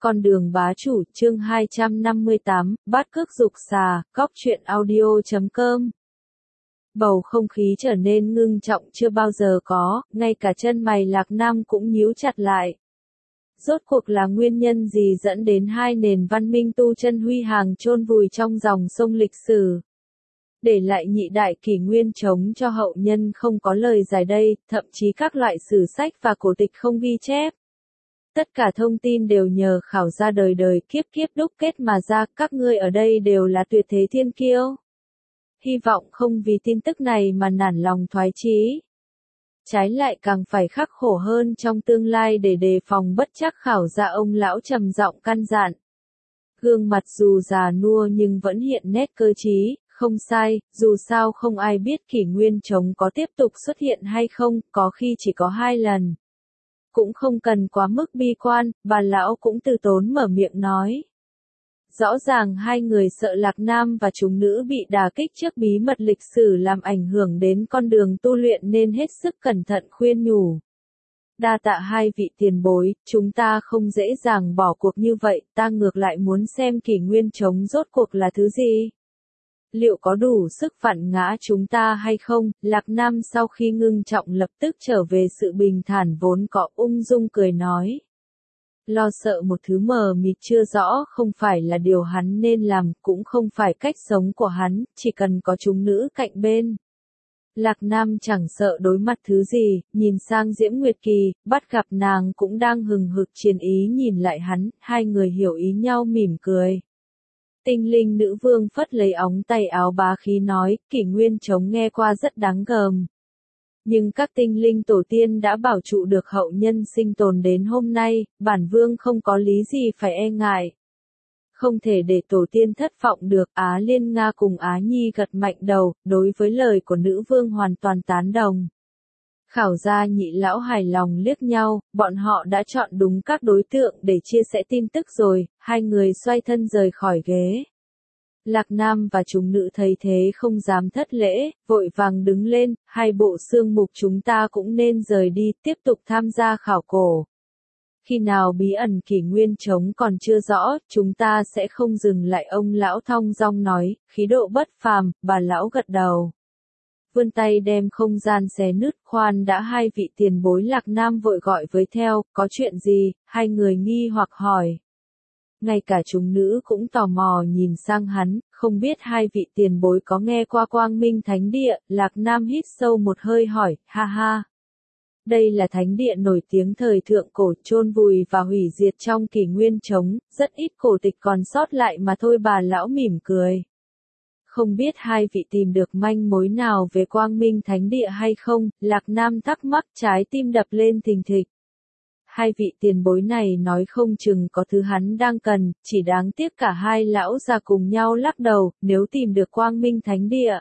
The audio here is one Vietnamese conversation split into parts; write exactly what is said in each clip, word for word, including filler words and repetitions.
Con đường bá chủ, chương hai trăm năm mươi tám, bát cước dục xà, góc truyện audio chấm com. Bầu không khí trở nên ngưng trọng chưa bao giờ có, ngay cả chân mày Lạc Nam cũng nhíu chặt lại. Rốt cuộc là nguyên nhân gì dẫn đến hai nền văn minh tu chân huy hàng chôn vùi trong dòng sông lịch sử? Để lại nhị đại kỷ nguyên chống cho hậu nhân không có lời giải đây, thậm chí các loại sử sách và cổ tịch không ghi chép. Tất cả thông tin đều nhờ khảo ra đời đời kiếp kiếp đúc kết mà ra, các ngươi ở đây đều là tuyệt thế thiên kiêu. Hy vọng không vì tin tức này mà nản lòng thoái chí. Trái lại càng phải khắc khổ hơn trong tương lai để đề phòng bất trắc khảo ra, ông lão trầm giọng căn dặn. Gương mặt dù già nua nhưng vẫn hiện nét cơ trí, không sai, dù sao không ai biết kỷ nguyên trống có tiếp tục xuất hiện hay không, có khi chỉ có hai lần. Cũng không cần quá mức bi quan, bà lão cũng từ tốn mở miệng nói. Rõ ràng hai người sợ Lạc Nam và chúng nữ bị đả kích trước bí mật lịch sử làm ảnh hưởng đến con đường tu luyện nên hết sức cẩn thận khuyên nhủ. Đa tạ hai vị tiền bối, chúng ta không dễ dàng bỏ cuộc như vậy, ta ngược lại muốn xem kỷ nguyên trống rốt cuộc là thứ gì. Liệu có đủ sức phản ngã chúng ta hay không? Lạc Nam sau khi ngưng trọng lập tức trở về sự bình thản vốn có, ung dung cười nói. Lo sợ một thứ mờ mịt chưa rõ không phải là điều hắn nên làm, cũng không phải cách sống của hắn, chỉ cần có chúng nữ cạnh bên. Lạc Nam chẳng sợ đối mặt thứ gì, nhìn sang Diễm Nguyệt Kỳ, bắt gặp nàng cũng đang hừng hực chiến ý nhìn lại hắn, hai người hiểu ý nhau mỉm cười. Tinh linh nữ vương phất lấy ống tay áo bá khí nói, kỷ nguyên trống nghe qua rất đáng gờm. Nhưng các tinh linh tổ tiên đã bảo trụ được hậu nhân sinh tồn đến hôm nay, bản vương không có lý gì phải e ngại. Không thể để tổ tiên thất vọng được, Á Liên Nga cùng Á Nhi gật mạnh đầu, đối với lời của nữ vương hoàn toàn tán đồng. Khảo gia nhị lão hài lòng liếc nhau, bọn họ đã chọn đúng các đối tượng để chia sẻ tin tức rồi, hai người xoay thân rời khỏi ghế. Lạc Nam và chúng nữ thấy thế không dám thất lễ, vội vàng đứng lên, hai bộ xương mục chúng ta cũng nên rời đi, tiếp tục tham gia khảo cổ. Khi nào bí ẩn kỷ nguyên trống còn chưa rõ, chúng ta sẽ không dừng lại, ông lão thong dong nói, khí độ bất phàm, bà lão gật đầu. Vươn tay đem không gian xé nứt, khoan đã, hai vị tiền bối. Lạc Nam vội gọi với theo, có chuyện gì, hai người nghi hoặc hỏi. Ngay cả chúng nữ cũng tò mò nhìn sang hắn, không biết hai vị tiền bối có nghe qua Quang Minh Thánh Địa. Lạc Nam hít sâu một hơi hỏi, ha ha. Đây là thánh địa nổi tiếng thời thượng cổ, chôn vùi và hủy diệt trong kỷ nguyên trống, rất ít cổ tịch còn sót lại mà thôi, bà lão mỉm cười. Không biết hai vị tìm được manh mối nào về Quang Minh Thánh Địa hay không? Lạc Nam thắc mắc, trái tim đập lên thình thịch. Hai vị tiền bối này nói không chừng có thứ hắn đang cần, chỉ đáng tiếc cả hai lão già cùng nhau lắc đầu, nếu tìm được Quang Minh Thánh Địa.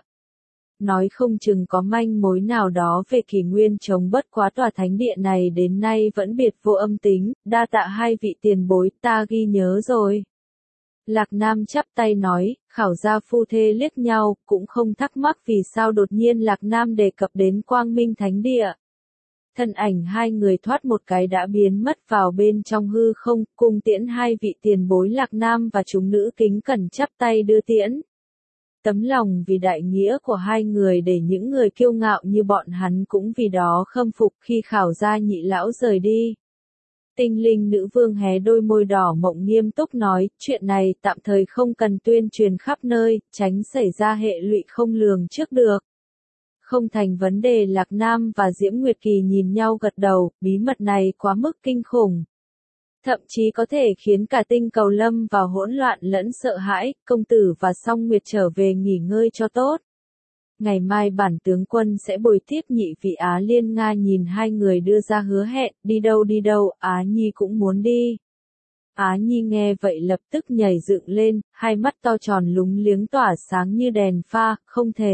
Nói không chừng có manh mối nào đó về kỷ nguyên trống, bất quá tòa thánh địa này đến nay vẫn biệt vô âm tính, đa tạ hai vị tiền bối, ta ghi nhớ rồi. Lạc Nam chắp tay nói, khảo gia phu thê liếc nhau, cũng không thắc mắc vì sao đột nhiên Lạc Nam đề cập đến Quang Minh Thánh Địa. Thân ảnh hai người thoát một cái đã biến mất vào bên trong hư không, cung tiễn hai vị tiền bối. Lạc Nam và chúng nữ kính cẩn chắp tay đưa tiễn. Tấm lòng vì đại nghĩa của hai người để những người kiêu ngạo như bọn hắn cũng vì đó khâm phục. Khi khảo gia nhị lão rời đi, tinh linh nữ vương hé đôi môi đỏ mộng nghiêm túc nói, chuyện này tạm thời không cần tuyên truyền khắp nơi, tránh xảy ra hệ lụy không lường trước được. Không thành vấn đề. Lạc Nam và Diễm Nguyệt Kỳ nhìn nhau gật đầu, bí mật này quá mức kinh khủng. Thậm chí có thể khiến cả tinh cầu lâm vào hỗn loạn lẫn sợ hãi, công tử và Song Nguyệt trở về nghỉ ngơi cho tốt. Ngày mai bản tướng quân sẽ bồi tiếp nhị vị. Á Liên Nga nhìn hai người đưa ra hứa hẹn, đi đâu đi đâu, Á Nhi cũng muốn đi. Á Nhi nghe vậy lập tức nhảy dựng lên, hai mắt to tròn lúng liếng tỏa sáng như đèn pha, không thể.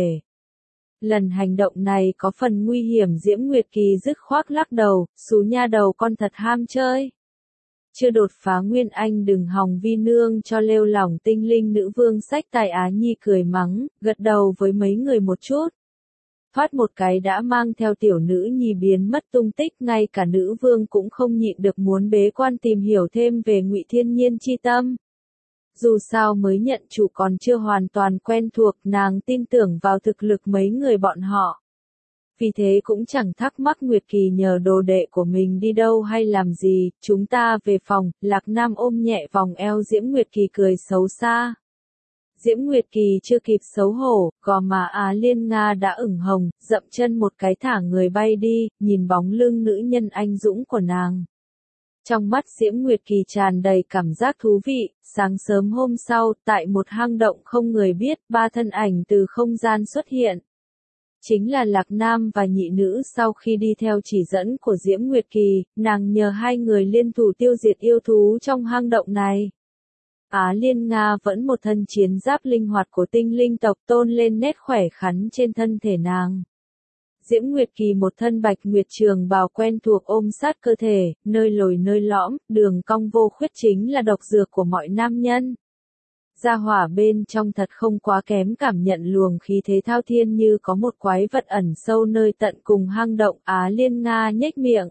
Lần hành động này có phần nguy hiểm. Diễm Nguyệt Kỳ dứt khoát lắc đầu, xú nha đầu con thật ham chơi. Chưa đột phá Nguyên Anh đừng hòng vi nương cho lêu lỏng. Tinh linh nữ vương xách tài. Á Nhi cười mắng, gật đầu với mấy người một chút. thoát một cái đã mang theo tiểu nữ nhi biến mất tung tích, ngay cả nữ vương cũng không nhịn được muốn bế quan tìm hiểu thêm về Ngụy Thiên Nhiên chi tâm. Dù sao mới nhận chủ còn chưa hoàn toàn quen thuộc, nàng tin tưởng vào thực lực mấy người bọn họ. Vì thế cũng chẳng thắc mắc Nguyệt Kỳ nhờ đồ đệ của mình đi đâu hay làm gì, chúng ta về phòng, Lạc Nam ôm nhẹ vòng eo Diễm Nguyệt Kỳ cười xấu xa. Diễm Nguyệt Kỳ chưa kịp xấu hổ, gò má Á Liên Nga đã ửng hồng, dậm chân một cái thả người bay đi, nhìn bóng lưng nữ nhân anh dũng của nàng. Trong mắt Diễm Nguyệt Kỳ tràn đầy cảm giác thú vị, sáng sớm hôm sau, tại một hang động không người biết, ba thân ảnh từ không gian xuất hiện. Chính là Lạc Nam và nhị nữ. Sau khi đi theo chỉ dẫn của Diễm Nguyệt Kỳ, nàng nhờ hai người liên thủ tiêu diệt yêu thú trong hang động này. Á Liên Nga vẫn một thân chiến giáp linh hoạt của tinh linh tộc tôn lên nét khỏe khoắn trên thân thể nàng. Diễm Nguyệt Kỳ một thân bạch nguyệt trường bào quen thuộc ôm sát cơ thể, nơi lồi nơi lõm, đường cong vô khuyết chính là độc dược của mọi nam nhân. Gia hỏa bên trong thật không quá kém, cảm nhận luồng khí thế thao thiên như có một quái vật ẩn sâu nơi tận cùng hang động. Á Liên Nga nhếch miệng.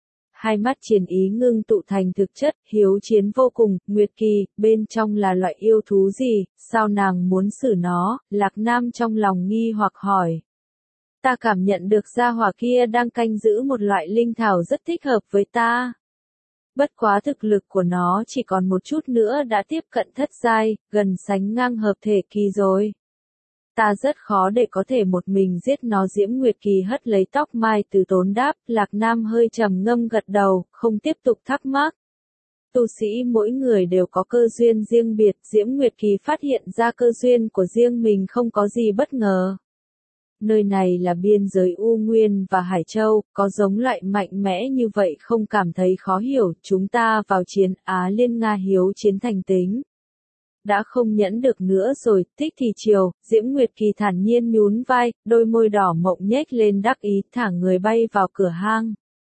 Hai mắt chiến ý ngưng tụ thành thực chất, hiếu chiến vô cùng. Nguyệt Kỳ, bên trong là loại yêu thú gì, sao nàng muốn xử nó? Lạc Nam trong lòng nghi hoặc hỏi. Ta cảm nhận được gia hỏa kia đang canh giữ một loại linh thảo rất thích hợp với ta. Bất quá thực lực của nó chỉ còn một chút nữa đã tiếp cận thất giai, gần sánh ngang hợp thể kỳ rồi. Ta rất khó để có thể một mình giết nó. Diễm Nguyệt Kỳ hất lấy tóc mai từ tốn đáp. Lạc Nam hơi trầm ngâm gật đầu, không tiếp tục thắc mắc. Tu sĩ mỗi người đều có cơ duyên riêng biệt. Diễm Nguyệt Kỳ phát hiện ra cơ duyên của riêng mình không có gì bất ngờ. Nơi này là biên giới U Nguyên và Hải Châu, có giống loại mạnh mẽ như vậy không cảm thấy khó hiểu. Chúng ta vào chiến. Á Liên Nga hiếu chiến thành tính. Đã không nhẫn được nữa rồi, thích thì chiều. Diễm Nguyệt Kỳ thản nhiên nhún vai, đôi môi đỏ mộng nhếch lên đắc ý, thả người bay vào cửa hang.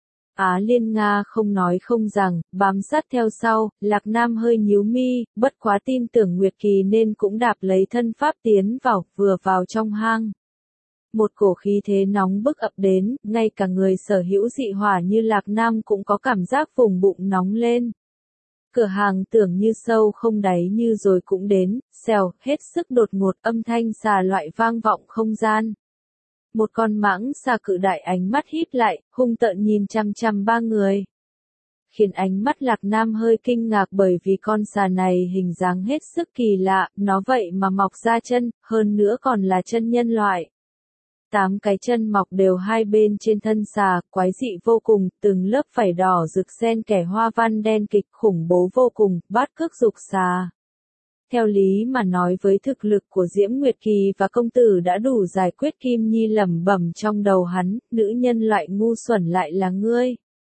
Á Liên Nga không nói không rằng, bám sát theo sau. Lạc Nam hơi nhíu mi, bất quá tin tưởng Nguyệt Kỳ nên cũng đạp lấy thân pháp tiến vào. Vừa vào trong hang, một cổ khí thế nóng bức ập đến, ngay cả người sở hữu dị hỏa như Lạc Nam cũng có cảm giác vùng bụng nóng lên. Cửa hàng tưởng như sâu không đáy như rồi cũng đến, xèo, hết sức đột ngột, âm thanh xà loại vang vọng không gian. Một con mãng xà cự đại ánh mắt híp lại, hung tợn nhìn chăm chăm ba người. Khiến ánh mắt Lạc Nam hơi kinh ngạc bởi vì con xà này hình dáng hết sức kỳ lạ, nó vậy mà mọc ra chân, hơn nữa còn là chân nhân loại. Tám cái chân mọc đều hai bên trên thân xà, quái dị vô cùng, từng lớp vảy đỏ rực xen kẽ hoa văn đen kịch, khủng bố vô cùng. Bát cước dục xà. Theo lý mà nói với thực lực của Diễm Nguyệt Kỳ và công tử đã đủ giải quyết. Kim Nhi lẩm bẩm trong đầu hắn, nữ nhân loại ngu xuẩn lại là ngươi.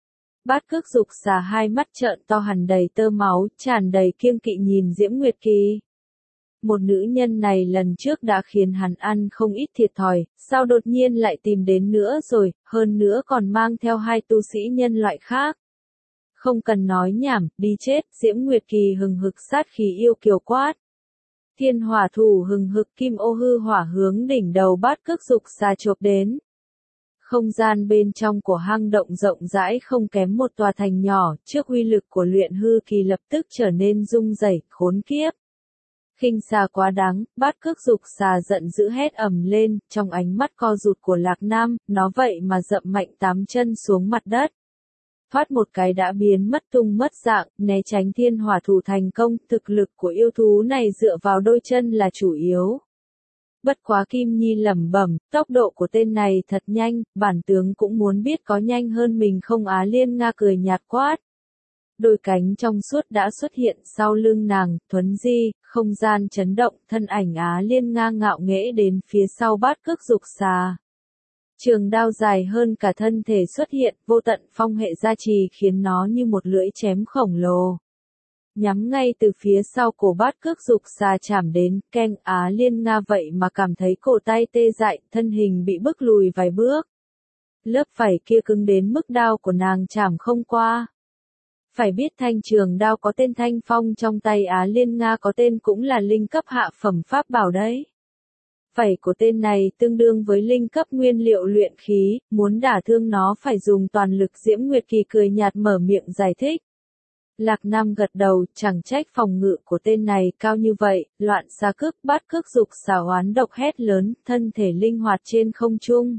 Bát cước dục xà hai mắt trợn to hằn đầy tơ máu, tràn đầy kiêng kỵ nhìn Diễm Nguyệt Kỳ. Một nữ nhân này lần trước đã khiến hắn ăn không ít thiệt thòi, sao đột nhiên lại tìm đến nữa rồi, hơn nữa còn mang theo hai tu sĩ nhân loại khác. Không cần nói nhảm, đi chết. Diễm Nguyệt Kỳ hừng hực sát khí yêu kiều quát. Thiên hỏa thủ hừng hực, kim ô hư hỏa hướng đỉnh đầu bát cước dục xà chộp đến. Không gian bên trong của hang động rộng rãi không kém một tòa thành nhỏ, trước uy lực của luyện hư kỳ lập tức trở nên rung rẩy, khốn kiếp. Khinh xà quá đáng, bát cước dục xà giận dữ hét ầm lên, trong ánh mắt co rụt của Lạc Nam, nó vậy mà dậm mạnh tám chân xuống mặt đất. Thoát một cái đã biến mất tung mất dạng, né tránh thiên hỏa thủ thành công. Thực lực của yêu thú này dựa vào đôi chân là chủ yếu. Bất quá Kim Nhi lẩm bẩm, tốc độ của tên này thật nhanh, bản tướng cũng muốn biết có nhanh hơn mình không. Á Liên Nga cười nhạt quát. Đôi cánh trong suốt đã xuất hiện sau lưng nàng, thuấn di, không gian chấn động, thân ảnh Á Liên Nga ngạo nghễ đến phía sau bát cước dục xà. Trường đao dài hơn cả thân thể xuất hiện, vô tận phong hệ gia trì khiến nó như một lưỡi chém khổng lồ. Nhắm ngay từ phía sau cổ bát cước dục xà chạm đến, keng. Á Liên Nga vậy mà cảm thấy cổ tay tê dại, thân hình bị bức lùi vài bước. Lớp vảy kia cứng đến mức đao của nàng chạm không qua. Phải biết thanh trường đao có tên Thanh Phong trong tay Á Liên Nga có tên cũng là linh cấp hạ phẩm pháp bảo đấy. Vảy của tên này tương đương với linh cấp nguyên liệu luyện khí, muốn đả thương nó phải dùng toàn lực. Diễm Nguyệt Kỳ cười nhạt mở miệng giải thích. Lạc Nam gật đầu, chẳng trách phòng ngự của tên này cao như vậy, loạn xà cước bát cước dục xà oán độc hét lớn, thân thể linh hoạt trên không trung.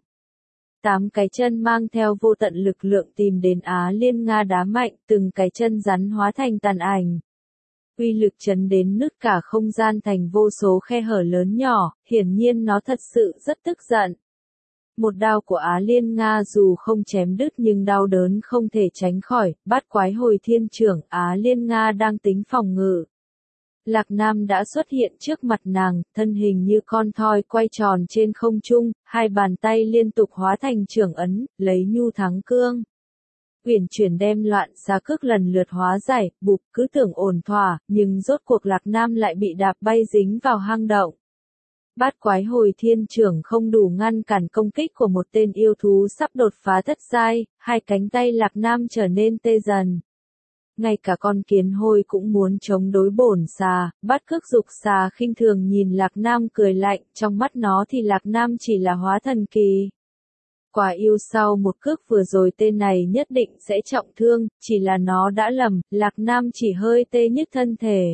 Tám cái chân mang theo vô tận lực lượng tìm đến Á Liên Nga đá mạnh, từng cái chân rắn hóa thành tàn ảnh. Uy lực chấn đến nứt cả không gian thành vô số khe hở lớn nhỏ, hiển nhiên nó thật sự rất tức giận. Một đao của Á Liên Nga dù không chém đứt nhưng đau đớn không thể tránh khỏi, bát quái hồi thiên trưởng. Á Liên Nga đang tính phòng ngự. Lạc Nam đã xuất hiện trước mặt nàng, thân hình như con thoi quay tròn trên không trung, hai bàn tay liên tục hóa thành trưởng ấn, lấy nhu thắng cương. Uyển chuyển đem loạn xà cước lần lượt hóa giải, bụp cứ tưởng ổn thỏa, nhưng rốt cuộc Lạc Nam lại bị đạp bay dính vào hang động. Bát quái hồi thiên trưởng không đủ ngăn cản công kích của một tên yêu thú sắp đột phá thất giai, hai cánh tay Lạc Nam trở nên tê dần. Ngay cả con kiến hôi cũng muốn chống đối bổn xà, bát cước dục xà khinh thường nhìn Lạc Nam cười lạnh, trong mắt nó thì Lạc Nam chỉ là hóa thần kỳ. Quả yêu sau một cước vừa rồi tên này nhất định sẽ trọng thương, chỉ là nó đã lầm, Lạc Nam chỉ hơi tê nhức thân thể.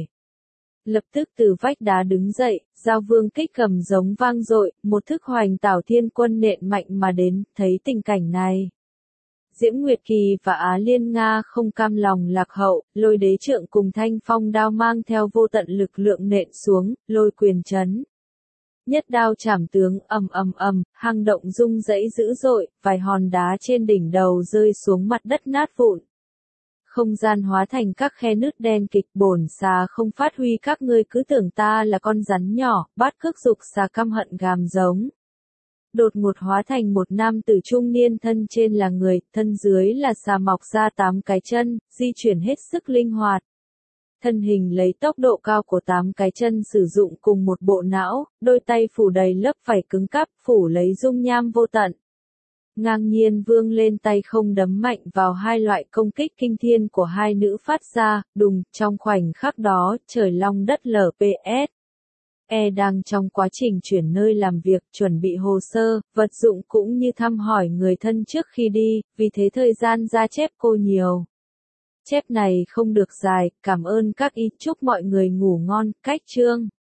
Lập tức từ vách đá đứng dậy, giao vương kích cầm giống vang dội, một thức hoành tảo thiên quân nện mạnh mà đến, thấy tình cảnh này. Diễm Nguyệt Kỳ và Á Liên Nga không cam lòng lạc hậu, lôi đế trượng cùng thanh phong đao mang theo vô tận lực lượng nện xuống, lôi quyền chấn. Nhất đao chảm tướng, ầm ầm ầm, hang động rung rẫy dữ dội, vài hòn đá trên đỉnh đầu rơi xuống mặt đất nát vụn. Không gian hóa thành các khe nứt đen kịch. Bổn xà không phát huy, các ngươi cứ tưởng ta là con rắn nhỏ. Bát cước dục xà căm hận gàm giống. Đột ngột hóa thành một nam tử trung niên, thân trên là người, thân dưới là xà mọc ra tám cái chân, di chuyển hết sức linh hoạt. Thân hình lấy tốc độ cao của tám cái chân sử dụng cùng một bộ não, đôi tay phủ đầy lớp vảy cứng cáp, phủ lấy dung nham vô tận. Ngang nhiên vươn lên tay không đấm mạnh vào hai loại công kích kinh thiên của hai nữ phát ra, đùng, trong khoảnh khắc đó, trời long đất lở. pê ét E đang trong quá trình chuyển nơi làm việc, chuẩn bị hồ sơ, vật dụng cũng như thăm hỏi người thân trước khi đi, vì thế thời gian ra chép cô nhiều. Chép này không được dài, cảm ơn các y, chúc mọi người ngủ ngon, cách chương.